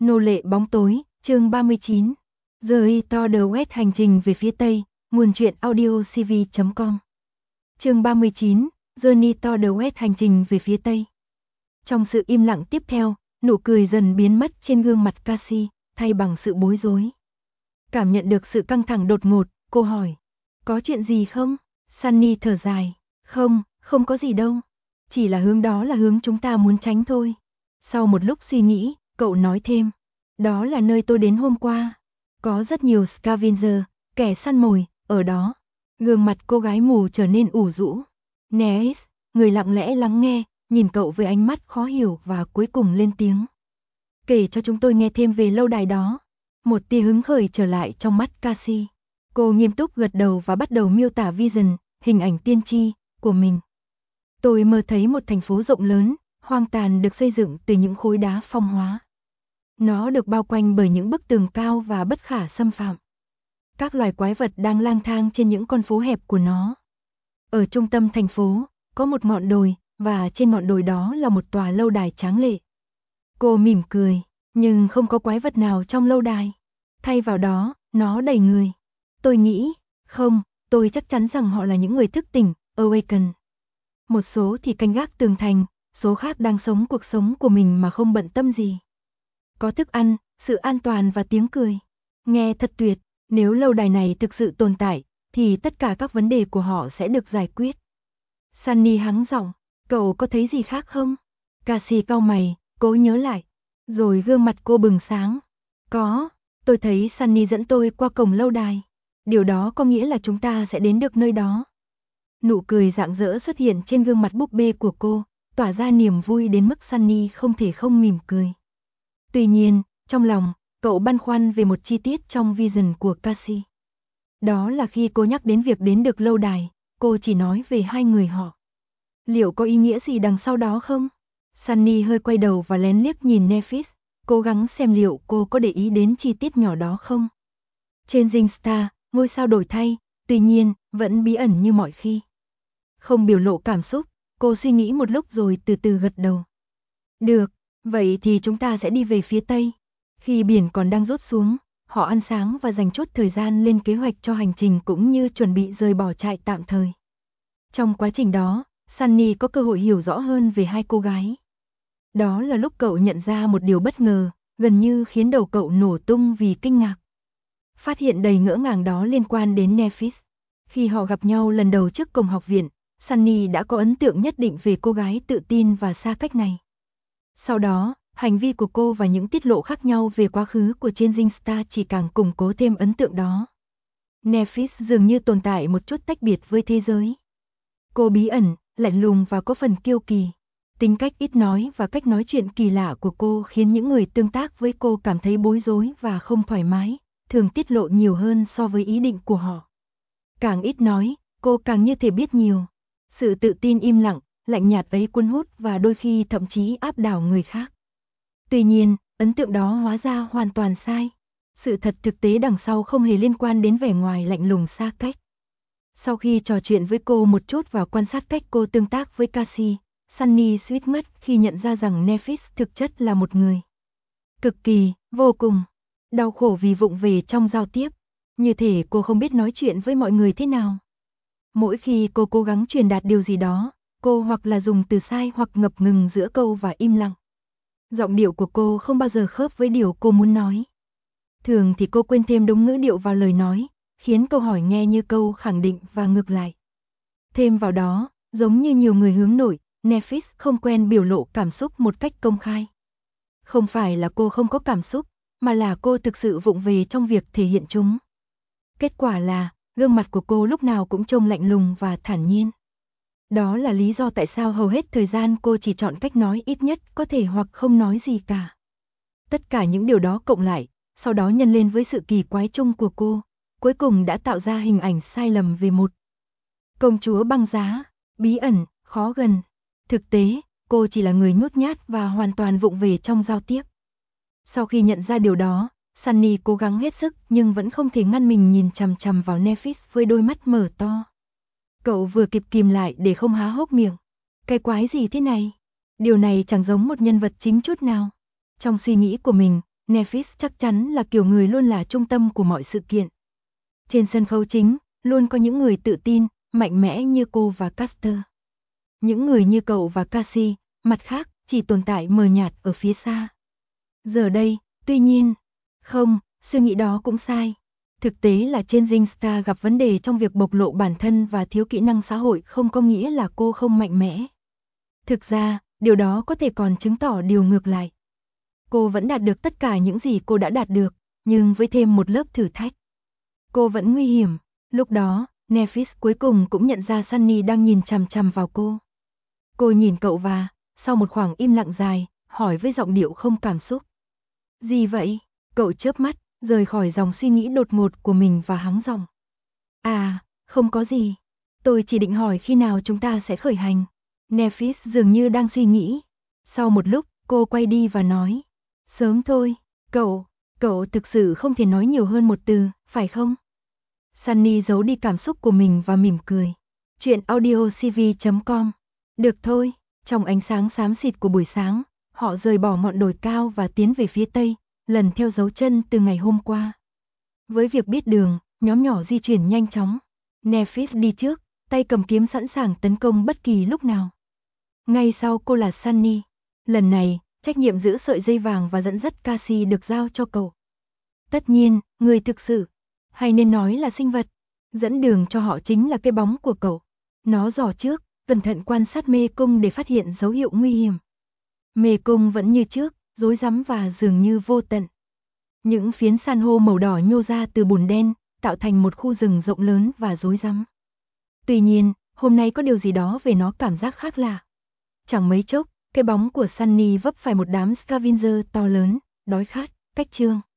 Nô lệ bóng tối, chương 39. The To The West hành trình về phía Tây, nguồn truyện audio cv.com. Chương 39, Journey to the West hành trình về phía Tây. Trong sự im lặng tiếp theo, nụ cười dần biến mất trên gương mặt Cassie, thay bằng sự bối rối. Cảm nhận được sự căng thẳng đột ngột, cô hỏi, có chuyện gì không? Sunny thở dài, không có gì đâu. Chỉ là hướng đó là hướng chúng ta muốn tránh thôi. Sau một lúc suy nghĩ, cậu nói thêm, đó là nơi tôi đến hôm qua. Có rất nhiều scavenger, kẻ săn mồi, ở đó. Gương mặt cô gái mù trở nên ủ rũ. Neis, người lặng lẽ lắng nghe, nhìn cậu với ánh mắt khó hiểu và cuối cùng lên tiếng. Kể cho chúng tôi nghe thêm về lâu đài đó. Một tia hứng khởi trở lại trong mắt Cassie. Cô nghiêm túc gật đầu và bắt đầu miêu tả vision, hình ảnh tiên tri, của mình. Tôi mơ thấy một thành phố rộng lớn, hoang tàn được xây dựng từ những khối đá phong hóa. Nó được bao quanh bởi những bức tường cao và bất khả xâm phạm. Các loài quái vật đang lang thang trên những con phố hẹp của nó. Ở trung tâm thành phố, có một ngọn đồi, và trên ngọn đồi đó là một tòa lâu đài tráng lệ. Cô mỉm cười, nhưng không có quái vật nào trong lâu đài. Thay vào đó, nó đầy người. Tôi nghĩ, tôi chắc chắn rằng họ là những người thức tỉnh, awaken. Một số thì canh gác tường thành, số khác đang sống cuộc sống của mình mà không bận tâm gì. Có thức ăn, sự an toàn và tiếng cười. Nghe thật tuyệt, nếu lâu đài này thực sự tồn tại, thì tất cả các vấn đề của họ sẽ được giải quyết. Sunny hắng giọng, cậu có thấy gì khác không? Cassie cau mày, cố nhớ lại. Rồi gương mặt cô bừng sáng. Có, tôi thấy Sunny dẫn tôi qua cổng lâu đài. Điều đó có nghĩa là chúng ta sẽ đến được nơi đó. Nụ cười rạng rỡ xuất hiện trên gương mặt búp bê của cô, tỏa ra niềm vui đến mức Sunny không thể không mỉm cười. Tuy nhiên, trong lòng, cậu băn khoăn về một chi tiết trong vision của Cassie. Đó là khi cô nhắc đến việc đến được lâu đài, cô chỉ nói về hai người họ. Liệu có ý nghĩa gì đằng sau đó không? Sunny hơi quay đầu và lén liếc nhìn Nephis, cố gắng xem liệu cô có để ý đến chi tiết nhỏ đó không. Changing Star, ngôi sao đổi thay, tuy nhiên, vẫn bí ẩn như mọi khi. Không biểu lộ cảm xúc, cô suy nghĩ một lúc rồi từ từ gật đầu. Được, vậy thì chúng ta sẽ đi về phía Tây. Khi biển còn đang rút xuống, họ ăn sáng và dành chút thời gian lên kế hoạch cho hành trình cũng như chuẩn bị rời bỏ trại tạm thời. Trong quá trình đó, Sunny có cơ hội hiểu rõ hơn về hai cô gái. Đó là lúc cậu nhận ra một điều bất ngờ, gần như khiến đầu cậu nổ tung vì kinh ngạc. Phát hiện đầy ngỡ ngàng đó liên quan đến Nephis. Khi họ gặp nhau lần đầu trước cổng học viện, Sunny đã có ấn tượng nhất định về cô gái tự tin và xa cách này. Sau đó, hành vi của cô và những tiết lộ khác nhau về quá khứ của Changing Star chỉ càng củng cố thêm ấn tượng đó. Nephis dường như tồn tại một chút tách biệt với thế giới. Cô bí ẩn, lạnh lùng và có phần kiêu kỳ. Tính cách ít nói và cách nói chuyện kỳ lạ của cô khiến những người tương tác với cô cảm thấy bối rối và không thoải mái, thường tiết lộ nhiều hơn so với ý định của họ. Càng ít nói, cô càng như thể biết nhiều. Sự tự tin im lặng, lạnh nhạt ấy cuốn hút và đôi khi thậm chí áp đảo người khác. Tuy nhiên, ấn tượng đó hóa ra hoàn toàn sai. Sự thật thực tế đằng sau không hề liên quan đến vẻ ngoài lạnh lùng xa cách. Sau khi trò chuyện với cô một chút và quan sát cách cô tương tác với Cassie, Sunny suýt ngất khi nhận ra rằng Nephis thực chất là một người cực kỳ, vô cùng đau khổ vì vụng về trong giao tiếp. Như thể cô không biết nói chuyện với mọi người thế nào. Mỗi khi cô cố gắng truyền đạt điều gì đó, cô hoặc là dùng từ sai hoặc ngập ngừng giữa câu và im lặng. Giọng điệu của cô không bao giờ khớp với điều cô muốn nói. Thường thì cô quên thêm đúng ngữ điệu vào lời nói, khiến câu hỏi nghe như câu khẳng định và ngược lại. Thêm vào đó, giống như nhiều người hướng nội, Nephis không quen biểu lộ cảm xúc một cách công khai. Không phải là cô không có cảm xúc, mà là cô thực sự vụng về trong việc thể hiện chúng. Kết quả là, gương mặt của cô lúc nào cũng trông lạnh lùng và thản nhiên. Đó là lý do tại sao hầu hết thời gian cô chỉ chọn cách nói ít nhất có thể hoặc không nói gì cả. Tất cả những điều đó cộng lại, sau đó nhân lên với sự kỳ quái chung của cô, cuối cùng đã tạo ra hình ảnh sai lầm về một công chúa băng giá, bí ẩn, khó gần. Thực tế, cô chỉ là người nhút nhát và hoàn toàn vụng về trong giao tiếp. Sau khi nhận ra điều đó, Sunny cố gắng hết sức nhưng vẫn không thể ngăn mình nhìn chằm chằm vào Nephis với đôi mắt mở to. Cậu vừa kịp kìm lại để không há hốc miệng. Cái quái gì thế này? Điều này chẳng giống một nhân vật chính chút nào. Trong suy nghĩ của mình, Nephis chắc chắn là kiểu người luôn là trung tâm của mọi sự kiện. Trên sân khấu chính, luôn có những người tự tin, mạnh mẽ như cô và Caster. Những người như cậu và Cassie, mặt khác, chỉ tồn tại mờ nhạt ở phía xa. Giờ đây, tuy nhiên, không, suy nghĩ đó cũng sai. Thực tế là trên Ringstar gặp vấn đề trong việc bộc lộ bản thân và thiếu kỹ năng xã hội không có nghĩa là cô không mạnh mẽ. Thực ra, điều đó có thể còn chứng tỏ điều ngược lại. Cô vẫn đạt được tất cả những gì cô đã đạt được, nhưng với thêm một lớp thử thách. Cô vẫn nguy hiểm. Lúc đó, Nephis cuối cùng cũng nhận ra Sunny đang nhìn chằm chằm vào cô. Cô nhìn cậu và, sau một khoảng im lặng dài, hỏi với giọng điệu không cảm xúc. Gì vậy? Cậu chớp mắt, rời khỏi dòng suy nghĩ đột ngột của mình và hắng giọng. À, không có gì. Tôi chỉ định hỏi khi nào chúng ta sẽ khởi hành. Nephis dường như đang suy nghĩ. Sau một lúc, cô quay đi và nói. Sớm thôi, cậu thực sự không thể nói nhiều hơn một từ, phải không? Sunny giấu đi cảm xúc của mình và mỉm cười. Chuyện audiocv.com. Được thôi, trong ánh sáng xám xịt của buổi sáng, họ rời bỏ ngọn đồi cao và tiến về phía tây, lần theo dấu chân từ ngày hôm qua. Với việc biết đường, nhóm nhỏ di chuyển nhanh chóng. Nephis đi trước, tay cầm kiếm sẵn sàng tấn công bất kỳ lúc nào. Ngay sau cô là Sunny. Lần này, trách nhiệm giữ sợi dây vàng và dẫn dắt Cassie được giao cho cậu. Tất nhiên, người thực sự, hay nên nói là sinh vật, dẫn đường cho họ chính là cái bóng của cậu. Nó dò trước, cẩn thận quan sát mê cung để phát hiện dấu hiệu nguy hiểm. Mê cung vẫn như trước, rối rắm và dường như vô tận. Những phiến san hô màu đỏ nhô ra từ bùn đen, tạo thành một khu rừng rộng lớn và rối rắm. Tuy nhiên, hôm nay có điều gì đó về nó cảm giác khác lạ. Chẳng mấy chốc, cái bóng của Sunny vấp phải một đám scavenger to lớn, đói khát, cách chương.